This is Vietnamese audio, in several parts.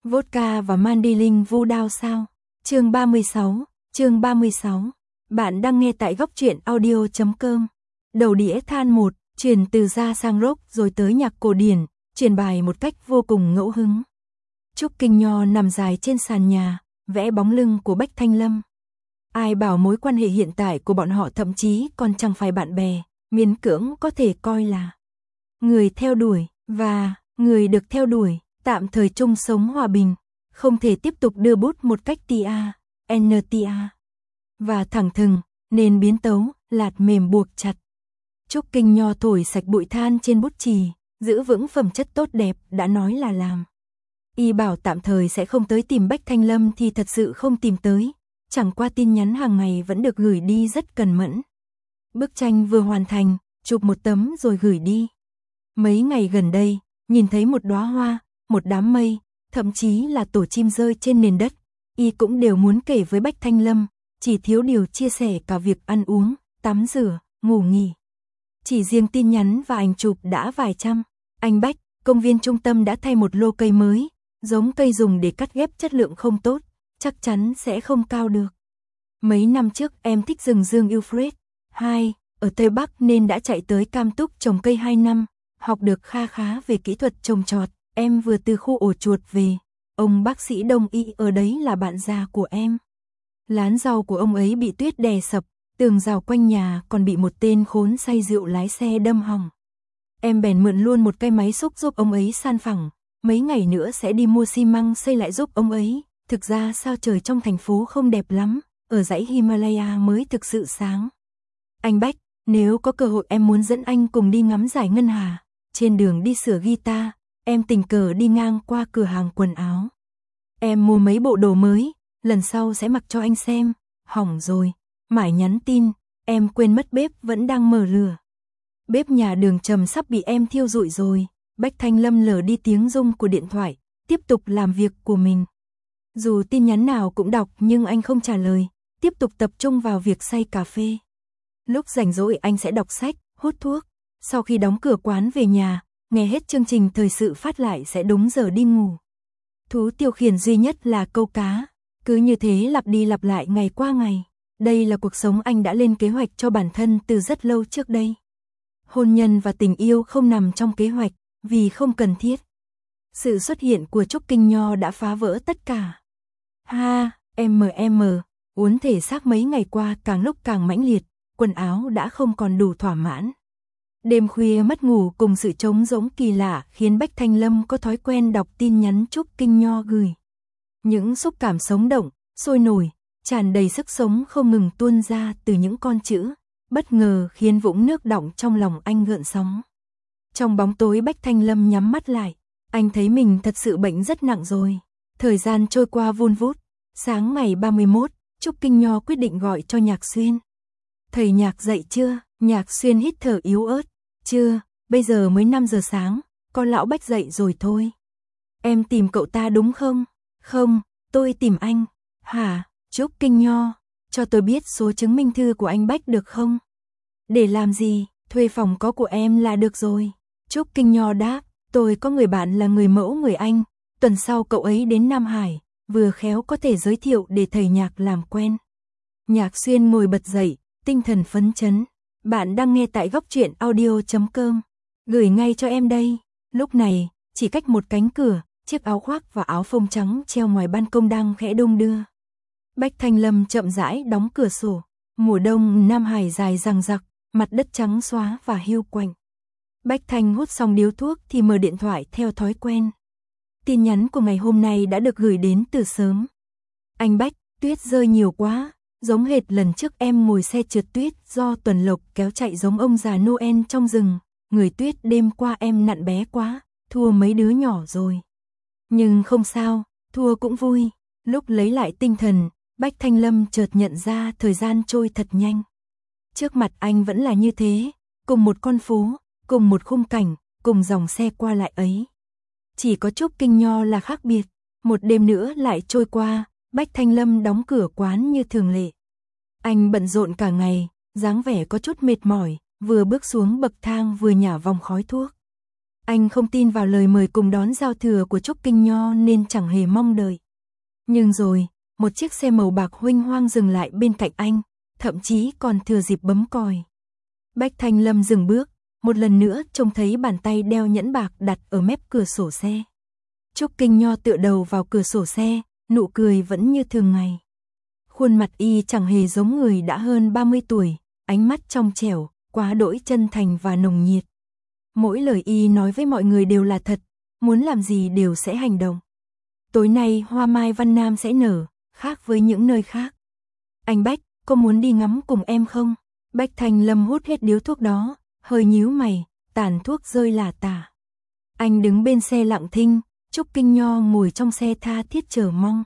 Vodka và Mandilin vu đao sao? Chương 36. Bạn đang nghe tại góc truyện audio.com. Đầu đĩa than 1, chuyển từ jazz sang rock rồi tới nhạc cổ điển, truyền bài một cách vô cùng ngẫu hứng. Trúc Kinh Nho nằm dài trên sàn nhà, vẽ bóng lưng của Bách Thanh Lâm. Ai bảo mối quan hệ hiện tại của bọn họ thậm chí còn chẳng phải bạn bè, miễn cưỡng có thể coi là người theo đuổi, và người được theo đuổi, tạm thời chung sống hòa bình, không thể tiếp tục đưa bút một cách NTA và thẳng thừng, nên biến tấu, lạt mềm buộc chặt. Trúc Kinh Nho thổi sạch bụi than trên bút chì, giữ vững phẩm chất tốt đẹp, đã nói là làm. Y bảo tạm thời sẽ không tới tìm Bách Thanh Lâm thì thật sự không tìm tới, chẳng qua tin nhắn hàng ngày vẫn được gửi đi rất cẩn mẫn. Bức tranh vừa hoàn thành, chụp một tấm rồi gửi đi. Mấy ngày gần đây, nhìn thấy một đóa hoa, một đám mây, thậm chí là tổ chim rơi trên nền đất, Y cũng đều muốn kể với Bách Thanh Lâm, chỉ thiếu điều chia sẻ cả việc ăn uống, tắm rửa, ngủ nghỉ. Chỉ riêng tin nhắn và ảnh chụp đã vài trăm. Anh Bách, công viên trung tâm đã thay một lô cây mới, giống cây dùng để cắt ghép chất lượng không tốt, chắc chắn sẽ không cao được. Mấy năm trước em thích rừng Dương Euphrates 2, ở Tây Bắc nên đã chạy tới Cam Túc trồng cây 2 năm, học được kha khá về kỹ thuật trồng trọt. Em vừa từ khu ổ chuột về, ông bác sĩ đông y ở đấy là bạn già của em. Lán rau của ông ấy bị tuyết đè sập, tường rào quanh nhà còn bị một tên khốn say rượu lái xe đâm hỏng. Em bèn mượn luôn một cái máy xúc giúp ông ấy san phẳng, mấy ngày nữa sẽ đi mua xi măng xây lại giúp ông ấy. Thực ra sao trời trong thành phố không đẹp lắm, ở dãy Himalaya mới thực sự sáng. Anh Bách, nếu có cơ hội em muốn dẫn anh cùng đi ngắm giải ngân hà. Trên đường đi sửa guitar, em tình cờ đi ngang qua cửa hàng quần áo. Em mua mấy bộ đồ mới, lần sau sẽ mặc cho anh xem. Hỏng rồi, mãi nhắn tin, em quên mất bếp vẫn đang mở lửa. Bếp nhà đường Trầm sắp bị em thiêu rụi rồi. Bách Thanh Lâm lờ đi tiếng rung của điện thoại, tiếp tục làm việc của mình. Dù tin nhắn nào cũng đọc nhưng anh không trả lời, tiếp tục tập trung vào việc xay cà phê. Lúc rảnh rỗi anh sẽ đọc sách, hút thuốc. Sau khi đóng cửa quán về nhà, nghe hết chương trình thời sự phát lại sẽ đúng giờ đi ngủ. Thú tiêu khiển duy nhất là câu cá, cứ như thế lặp đi lặp lại ngày qua ngày. Đây là cuộc sống anh đã lên kế hoạch cho bản thân từ rất lâu trước đây. Hôn nhân và tình yêu không nằm trong kế hoạch, vì không cần thiết. Sự xuất hiện của Trúc Kinh Nho đã phá vỡ tất cả. Uốn thể xác mấy ngày qua càng lúc càng mãnh liệt, quần áo đã không còn đủ thỏa mãn. Đêm khuya mất ngủ cùng sự trống rỗng kỳ lạ khiến Bách Thanh Lâm có thói quen đọc tin nhắn Trúc Kinh Nho gửi. Những xúc cảm sống động, sôi nổi, tràn đầy sức sống không ngừng tuôn ra từ những con chữ, bất ngờ khiến vũng nước đọng trong lòng anh gợn sóng. Trong bóng tối Bách Thanh Lâm nhắm mắt lại, anh thấy mình thật sự bệnh rất nặng rồi. Thời gian trôi qua vun vút, sáng ngày 31, Trúc Kinh Nho quyết định gọi cho Nhạc Xuyên. Thầy Nhạc dậy chưa? Nhạc Xuyên hít thở yếu ớt. Chưa, bây giờ mới 5 giờ sáng, con lão Bách dậy rồi thôi. Em tìm cậu ta đúng không? Không, tôi tìm anh. Hả? Trúc Kinh Nho, cho tôi biết số chứng minh thư của anh Bách được không? Để làm gì? Thuê phòng có của em là được rồi. Trúc Kinh Nho đáp, tôi có người bạn là người mẫu người Anh, tuần sau cậu ấy đến Nam Hải, vừa khéo có thể giới thiệu để thầy Nhạc làm quen. Nhạc Xuyên ngồi bật dậy, tinh thần phấn chấn. Bạn đang nghe tại góc truyện audio.com. Gửi ngay cho em đây. Lúc này, chỉ cách một cánh cửa, chiếc áo khoác và áo phông trắng treo ngoài ban công đang khẽ đung đưa. Bách Thanh Lâm chậm rãi đóng cửa sổ. Mùa đông Nam Hải dài dằng dặc, mặt đất trắng xóa và hiu quạnh. Bách Thanh hút xong điếu thuốc thì mở điện thoại theo thói quen. Tin nhắn của ngày hôm nay đã được gửi đến từ sớm. Anh Bách, tuyết rơi nhiều quá. Giống hệt lần trước em ngồi xe trượt tuyết do Tuần Lộc kéo chạy giống ông già Noel trong rừng. Người tuyết đêm qua em nặn bé quá, thua mấy đứa nhỏ rồi. Nhưng không sao, thua cũng vui. Lúc lấy lại tinh thần, Bách Thanh Lâm chợt nhận ra thời gian trôi thật nhanh. Trước mặt anh vẫn là như thế, cùng một con phố, cùng một khung cảnh, cùng dòng xe qua lại ấy. Chỉ có Trúc Kinh Nho là khác biệt, một đêm nữa lại trôi qua. Bách Thanh Lâm đóng cửa quán như thường lệ. Anh bận rộn cả ngày, dáng vẻ có chút mệt mỏi, vừa bước xuống bậc thang vừa nhả vòng khói thuốc. Anh không tin vào lời mời cùng đón giao thừa của Trúc Kinh Nho nên chẳng hề mong đợi. Nhưng rồi, một chiếc xe màu bạc huênh hoang dừng lại bên cạnh anh, thậm chí còn thừa dịp bấm còi. Bách Thanh Lâm dừng bước, một lần nữa trông thấy bàn tay đeo nhẫn bạc đặt ở mép cửa sổ xe. Trúc Kinh Nho tựa đầu vào cửa sổ xe, nụ cười vẫn như thường ngày. Khuôn mặt y chẳng hề giống người đã hơn 30 tuổi, ánh mắt trong trẻo, quá đỗi chân thành và nồng nhiệt. Mỗi lời y nói với mọi người đều là thật, muốn làm gì đều sẽ hành động. Tối nay hoa mai Văn Nam sẽ nở, khác với những nơi khác. Anh Bách, có muốn đi ngắm cùng em không? Bách Thanh Lâm hút hết điếu thuốc đó, hơi nhíu mày, tàn thuốc rơi lả tả. Anh đứng bên xe lặng thinh, Trúc Kinh Nho ngồi trong xe tha thiết chờ mong.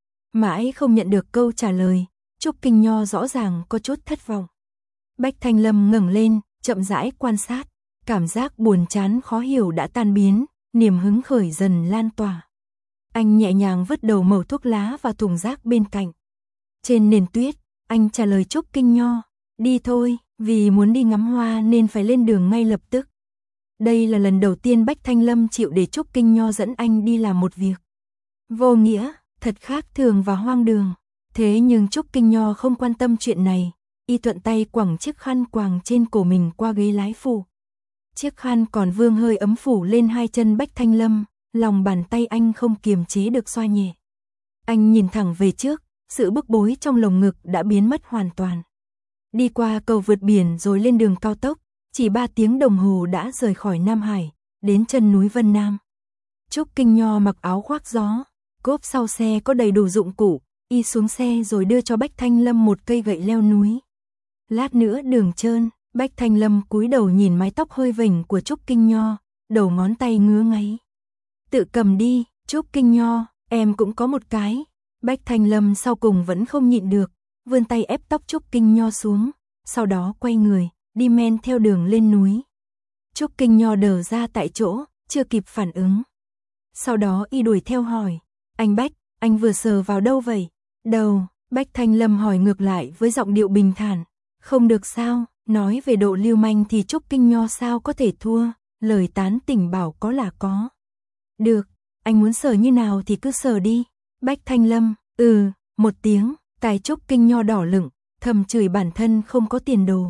Mãi không nhận được câu trả lời, Trúc Kinh Nho rõ ràng có chút thất vọng. Bách Thanh Lâm ngẩng lên, chậm rãi quan sát, cảm giác buồn chán khó hiểu đã tan biến, niềm hứng khởi dần lan tỏa. Anh nhẹ nhàng vứt đầu mẩu thuốc lá vào thùng rác bên cạnh. Trên nền tuyết, anh trả lời Trúc Kinh Nho, đi thôi, vì muốn đi ngắm hoa nên phải lên đường ngay lập tức. Đây là lần đầu tiên Bách Thanh Lâm chịu để Trúc Kinh Nho dẫn anh đi làm một việc vô nghĩa, thật khác thường và hoang đường. Thế nhưng Trúc Kinh Nho không quan tâm chuyện này, y thuận tay quẳng chiếc khăn quàng trên cổ mình qua ghế lái phụ. Chiếc khăn còn vương hơi ấm phủ lên hai chân Bách Thanh Lâm, lòng bàn tay anh không kiềm chế được xoa nhẹ. Anh nhìn thẳng về trước, sự bức bối trong lồng ngực đã biến mất hoàn toàn. Đi qua cầu vượt biển rồi lên đường cao tốc, chỉ 3 tiếng đồng hồ đã rời khỏi Nam Hải, đến chân núi Vân Nam. Trúc Kinh Nho mặc áo khoác gió, cốp sau xe có đầy đủ dụng cụ, y xuống xe rồi đưa cho Bách Thanh Lâm một cây gậy leo núi. Lát nữa đường trơn, Bách Thanh Lâm cúi đầu nhìn mái tóc hơi vểnh của Trúc Kinh Nho, đầu ngón tay ngứa ngáy. Tự cầm đi, Trúc Kinh Nho, em cũng có một cái. Bách Thanh Lâm sau cùng vẫn không nhịn được, vươn tay ép tóc Trúc Kinh Nho xuống, sau đó quay người, đi men theo đường lên núi. Trúc Kinh Nho đờ ra tại chỗ, chưa kịp phản ứng. Sau đó y đuổi theo hỏi, anh Bách, anh vừa sờ vào đâu vậy? Đầu, Bách Thanh Lâm hỏi ngược lại với giọng điệu bình thản, không được sao, nói về độ lưu manh thì Trúc Kinh Nho sao có thể thua, lời tán tỉnh bảo có là có. Được, anh muốn sờ như nào thì cứ sờ đi. Bách Thanh Lâm, một tiếng, tai Trúc Kinh Nho đỏ lửng, thầm chửi bản thân không có tiền đồ.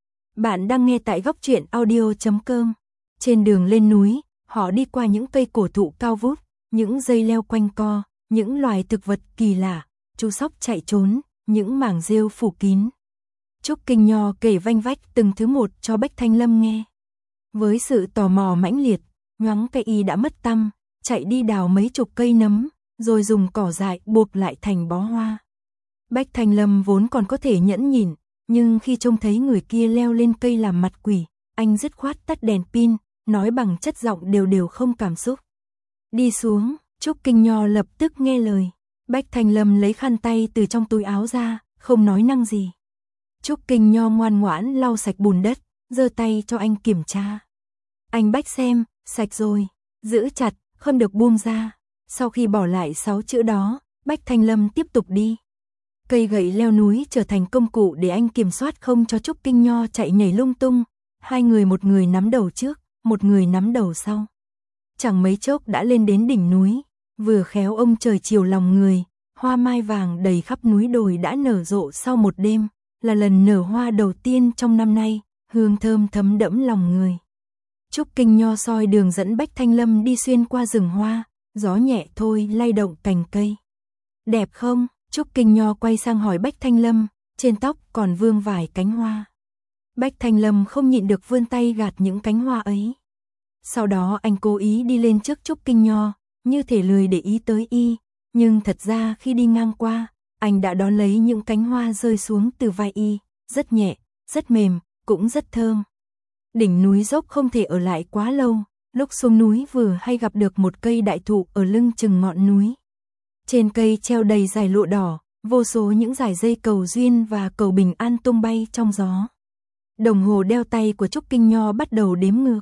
Bạn đang nghe tại góc truyện audio.com. Trên đường lên núi, họ đi qua những cây cổ thụ cao vút, những dây leo quanh co, những loài thực vật kỳ lạ, chú sóc chạy trốn, những mảng rêu phủ kín. Trúc Kinh Nho kể vanh vách từng thứ một cho Bách Thanh Lâm nghe. Với sự tò mò mãnh liệt, nhoáng cái y đã mất tăm, chạy đi đào mấy chục cây nấm, rồi dùng cỏ dại buộc lại thành bó hoa. Bách Thanh Lâm vốn còn có thể nhẫn nhịn, nhưng khi trông thấy người kia leo lên cây làm mặt quỷ, anh dứt khoát tắt đèn pin, nói bằng chất giọng đều đều không cảm xúc. Đi xuống, Trúc Kinh Nho lập tức nghe lời. Bách Thanh Lâm lấy khăn tay từ trong túi áo ra, không nói năng gì. Trúc Kinh Nho ngoan ngoãn lau sạch bùn đất, giơ tay cho anh kiểm tra. Anh Bách xem, sạch rồi, giữ chặt, không được buông ra. Sau khi bỏ lại 6 chữ đó, Bách Thanh Lâm tiếp tục đi. Cây gậy leo núi trở thành công cụ để anh kiểm soát không cho Trúc Kinh Nho chạy nhảy lung tung. Hai người, một người nắm đầu trước, một người nắm đầu sau. Chẳng mấy chốc đã lên đến đỉnh núi, vừa khéo ông trời chiều lòng người, hoa mai vàng đầy khắp núi đồi đã nở rộ sau một đêm, là lần nở hoa đầu tiên trong năm nay, hương thơm thấm đẫm lòng người. Trúc Kinh Nho soi đường dẫn Bách Thanh Lâm đi xuyên qua rừng hoa, gió nhẹ thôi lay động cành cây. Đẹp không? Trúc Kinh Nho quay sang hỏi Bách Thanh Lâm, trên tóc còn vương vài cánh hoa. Bách Thanh Lâm không nhịn được vươn tay gạt những cánh hoa ấy. Sau đó anh cố ý đi lên trước Trúc Kinh Nho, như thể lười để ý tới y, nhưng thật ra khi đi ngang qua, anh đã đón lấy những cánh hoa rơi xuống từ vai y, rất nhẹ, rất mềm, cũng rất thơm. Đỉnh núi dốc không thể ở lại quá lâu, lúc xuống núi vừa hay gặp được một cây đại thụ ở lưng chừng ngọn núi. Trên cây treo đầy dải lụa đỏ, vô số những dải dây cầu duyên và cầu bình an tung bay trong gió. Đồng hồ đeo tay của Trúc Kinh Nho bắt đầu đếm ngược.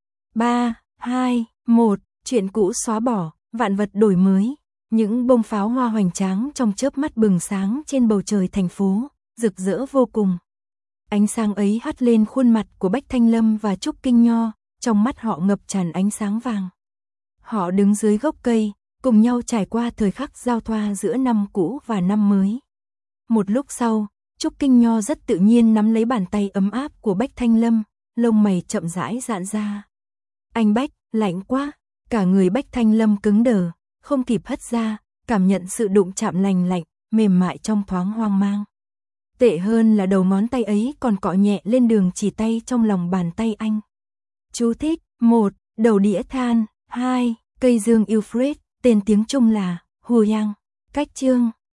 3, 2, 1, chuyện cũ xóa bỏ, vạn vật đổi mới. Những bông pháo hoa hoành tráng trong chớp mắt bừng sáng trên bầu trời thành phố, rực rỡ vô cùng. Ánh sáng ấy hắt lên khuôn mặt của Bách Thanh Lâm và Trúc Kinh Nho, trong mắt họ ngập tràn ánh sáng vàng. Họ đứng dưới gốc cây, cùng nhau trải qua thời khắc giao thoa giữa năm cũ và năm mới. Một lúc sau, Trúc Kinh Nho rất tự nhiên nắm lấy bàn tay ấm áp của Bách Thanh Lâm, lông mày chậm rãi giãn ra. Anh Bách, lạnh quá, cả người Bách Thanh Lâm cứng đờ, không kịp hất ra, cảm nhận sự đụng chạm lành lạnh, mềm mại trong thoáng hoang mang. Tệ hơn là đầu ngón tay ấy còn cọ nhẹ lên đường chỉ tay trong lòng bàn tay anh. Chú thích: 1. Đầu đĩa than. 2. Cây dương Euphrates, tên tiếng Trung là Huyang. Cách chương